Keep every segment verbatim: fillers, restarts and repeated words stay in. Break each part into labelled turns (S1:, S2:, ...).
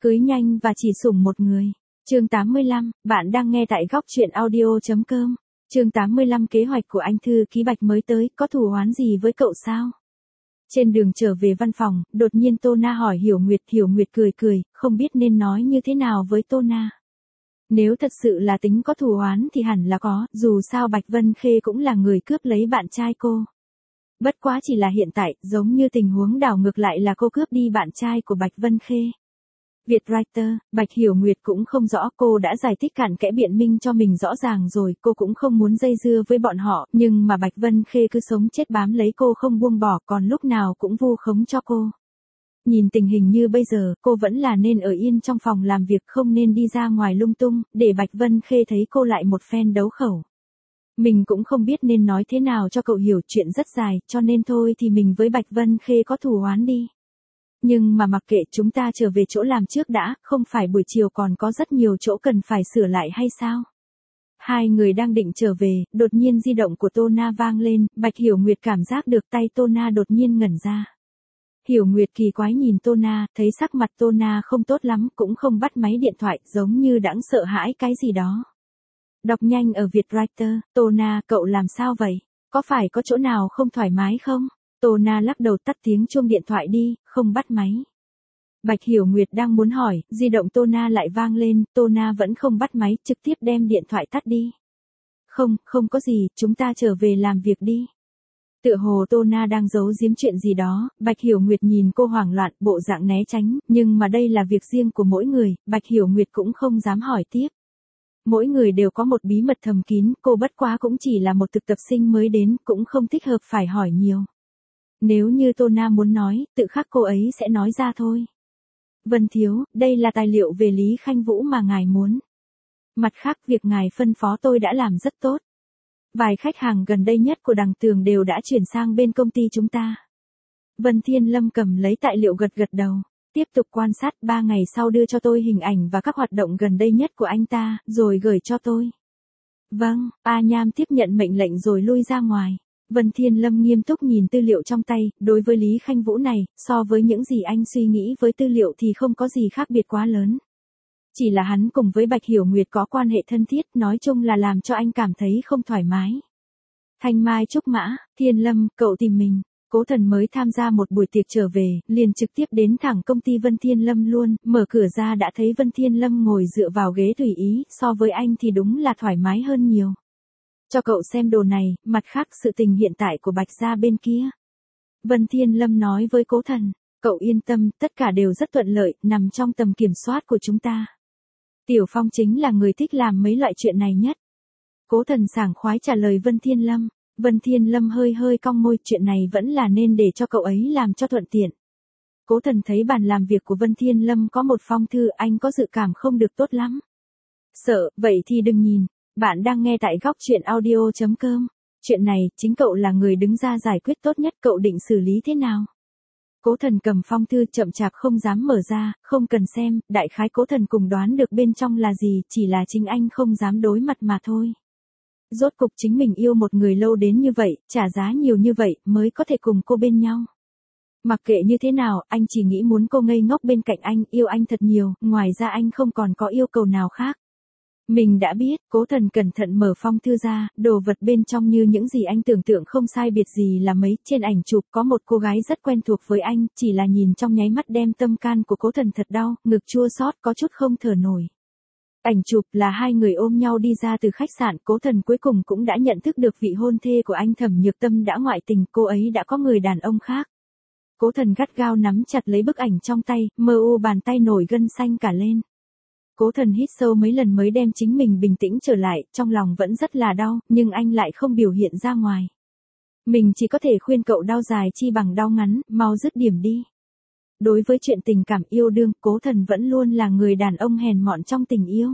S1: Cưới nhanh và chỉ sủng một người. Chương tám mươi lăm, bạn đang nghe tại góc truyện audio chấm com. Chương tám mươi lăm kế hoạch của anh thư ký Bạch mới tới, có thù oán gì với cậu sao? Trên đường trở về văn phòng, đột nhiên Tô Na hỏi Hiểu Nguyệt, Hiểu Nguyệt cười cười, không biết nên nói như thế nào với Tô Na. Nếu thật sự là tính có thù oán thì hẳn là có, dù sao Bạch Vân Khê cũng là người cướp lấy bạn trai cô. Bất quá chỉ là hiện tại, giống như tình huống đảo ngược lại là cô cướp đi bạn trai của Bạch Vân Khê. Vietwriter, Bạch Hiểu Nguyệt cũng không rõ, cô đã giải thích cặn kẽ biện minh cho mình rõ ràng rồi, cô cũng không muốn dây dưa với bọn họ, nhưng mà Bạch Vân Khê cứ sống chết bám lấy cô không buông bỏ, còn lúc nào cũng vu khống cho cô. Nhìn tình hình như bây giờ, cô vẫn là nên ở yên trong phòng làm việc, không nên đi ra ngoài lung tung, để Bạch Vân Khê thấy cô lại một phen đấu khẩu. Mình cũng không biết nên nói thế nào cho cậu hiểu, chuyện rất dài, cho nên thôi thì mình với Bạch Vân Khê có thù oán đi. Nhưng mà mặc kệ, chúng ta trở về chỗ làm trước đã, không phải buổi chiều còn có rất nhiều chỗ cần phải sửa lại hay sao? Hai người đang định trở về, đột nhiên di động của Tô Na vang lên, Bạch Hiểu Nguyệt cảm giác được tay Tô Na đột nhiên ngẩn ra. Hiểu Nguyệt kỳ quái nhìn Tô Na, thấy sắc mặt Tô Na không tốt lắm, cũng không bắt máy điện thoại, giống như đãng sợ hãi cái gì đó. Đọc nhanh ở Vietwriter, Tô Na, cậu làm sao vậy? Có phải có chỗ nào không thoải mái không? Tô Na lắc đầu, tắt tiếng chuông điện thoại đi, không bắt máy. Bạch Hiểu Nguyệt đang muốn hỏi, di động Tô Na lại vang lên, Tô Na vẫn không bắt máy, trực tiếp đem điện thoại tắt đi. Không, không có gì, chúng ta trở về làm việc đi. Tựa hồ Tô Na đang giấu giếm chuyện gì đó, Bạch Hiểu Nguyệt nhìn cô hoảng loạn, bộ dạng né tránh, nhưng mà đây là việc riêng của mỗi người, Bạch Hiểu Nguyệt cũng không dám hỏi tiếp. Mỗi người đều có một bí mật thầm kín, cô bất quá cũng chỉ là một thực tập sinh mới đến, cũng không thích hợp phải hỏi nhiều. Nếu như Tô Na muốn nói, tự khắc cô ấy sẽ nói ra thôi. Vân Thiếu, đây là tài liệu về Lý Khanh Vũ mà ngài muốn. Mặt khác, việc ngài phân phó tôi đã làm rất tốt. Vài khách hàng gần đây nhất của Đằng Tường đều đã chuyển sang bên công ty chúng ta. Vân Thiên Lâm cầm lấy tài liệu gật gật đầu. Tiếp tục quan sát, ba ngày sau đưa cho tôi hình ảnh và các hoạt động gần đây nhất của anh ta, rồi gửi cho tôi. Vâng, A Nham tiếp nhận mệnh lệnh rồi lui ra ngoài. Vân Thiên Lâm nghiêm túc nhìn tư liệu trong tay, đối với Lý Khanh Vũ này, so với những gì anh suy nghĩ với tư liệu thì không có gì khác biệt quá lớn. Chỉ là hắn cùng với Bạch Hiểu Nguyệt có quan hệ thân thiết, nói chung là làm cho anh cảm thấy không thoải mái. Thanh Mai Trúc Mã, Thiên Lâm, cậu tìm mình. Cố Thần mới tham gia một buổi tiệc trở về, liền trực tiếp đến thẳng công ty Vân Thiên Lâm luôn, mở cửa ra đã thấy Vân Thiên Lâm ngồi dựa vào ghế tùy ý, so với anh thì đúng là thoải mái hơn nhiều. Cho cậu xem đồ này, mặt khác sự tình hiện tại của Bạch gia bên kia. Vân Thiên Lâm nói với Cố Thần, cậu yên tâm, tất cả đều rất thuận lợi, nằm trong tầm kiểm soát của chúng ta. Tiểu Phong chính là người thích làm mấy loại chuyện này nhất. Cố Thần sảng khoái trả lời Vân Thiên Lâm. Vân Thiên Lâm hơi hơi cong môi, chuyện này vẫn là nên để cho cậu ấy làm cho thuận tiện. Cố Thần thấy bàn làm việc của Vân Thiên Lâm có một phong thư, anh có dự cảm không được tốt lắm. Sợ, vậy thì đừng nhìn. Bạn đang nghe tại góc truyện audio chấm com. Chuyện này, chính cậu là người đứng ra giải quyết tốt nhất, cậu định xử lý thế nào? Cố Thần cầm phong thư chậm chạp không dám mở ra, không cần xem, đại khái Cố Thần cùng đoán được bên trong là gì, chỉ là chính anh không dám đối mặt mà thôi. Rốt cục chính mình yêu một người lâu đến như vậy, trả giá nhiều như vậy, mới có thể cùng cô bên nhau. Mặc kệ như thế nào, anh chỉ nghĩ muốn cô ngây ngốc bên cạnh anh, yêu anh thật nhiều, ngoài ra anh không còn có yêu cầu nào khác. Mình đã biết, Cố Thần cẩn thận mở phong thư ra, đồ vật bên trong như những gì anh tưởng tượng không sai biệt gì là mấy, trên ảnh chụp có một cô gái rất quen thuộc với anh, chỉ là nhìn trong nháy mắt đem tâm can của Cố Thần thật đau, ngực chua xót có chút không thở nổi. Ảnh chụp là hai người ôm nhau đi ra từ khách sạn, Cố Thần cuối cùng cũng đã nhận thức được vị hôn thê của anh Thẩm Nhược Tâm đã ngoại tình, cô ấy đã có người đàn ông khác. Cố Thần gắt gao nắm chặt lấy bức ảnh trong tay, mơ u bàn tay nổi gân xanh cả lên. Cố Thần hít sâu mấy lần mới đem chính mình bình tĩnh trở lại, trong lòng vẫn rất là đau, nhưng anh lại không biểu hiện ra ngoài. Mình chỉ có thể khuyên cậu đau dài chi bằng đau ngắn, mau dứt điểm đi. Đối với chuyện tình cảm yêu đương, Cố Thần vẫn luôn là người đàn ông hèn mọn trong tình yêu.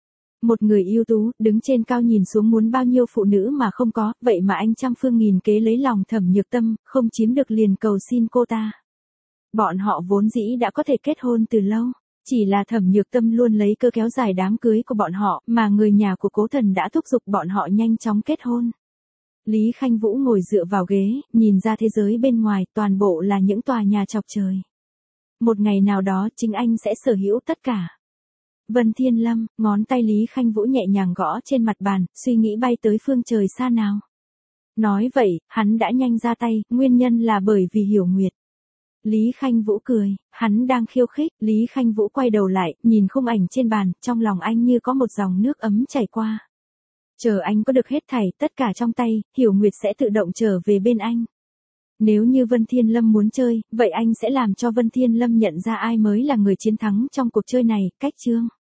S1: Một người ưu tú, đứng trên cao nhìn xuống muốn bao nhiêu phụ nữ mà không có, vậy mà anh trăm phương nghìn kế lấy lòng Thẩm Nhược Tâm, không chiếm được liền cầu xin cô ta. Bọn họ vốn dĩ đã có thể kết hôn từ lâu, chỉ là Thẩm Nhược Tâm luôn lấy cơ kéo dài đám cưới của bọn họ, mà người nhà của Cố Thần đã thúc giục bọn họ nhanh chóng kết hôn. Lý Khanh Vũ ngồi dựa vào ghế, nhìn ra thế giới bên ngoài, toàn bộ là những tòa nhà chọc trời. một ngày nào đó chính anh sẽ sở hữu tất cả. Vân Thiên Lâm, ngón tay Lý Khanh Vũ nhẹ nhàng gõ trên mặt bàn, suy nghĩ bay tới phương trời xa nào. Nói vậy, hắn đã nhanh ra tay, nguyên nhân là bởi vì Hiểu Nguyệt. Lý Khanh Vũ cười, hắn đang khiêu khích, Lý Khanh Vũ quay đầu lại, nhìn khung ảnh trên bàn, trong lòng anh như có một dòng nước ấm chảy qua. Chờ anh có được hết thảy, tất cả trong tay, Hiểu Nguyệt sẽ tự động trở về bên anh. Nếu như Vân Thiên Lâm muốn chơi, vậy anh sẽ làm cho Vân Thiên Lâm nhận ra ai mới là người chiến thắng trong cuộc chơi này, cách chương.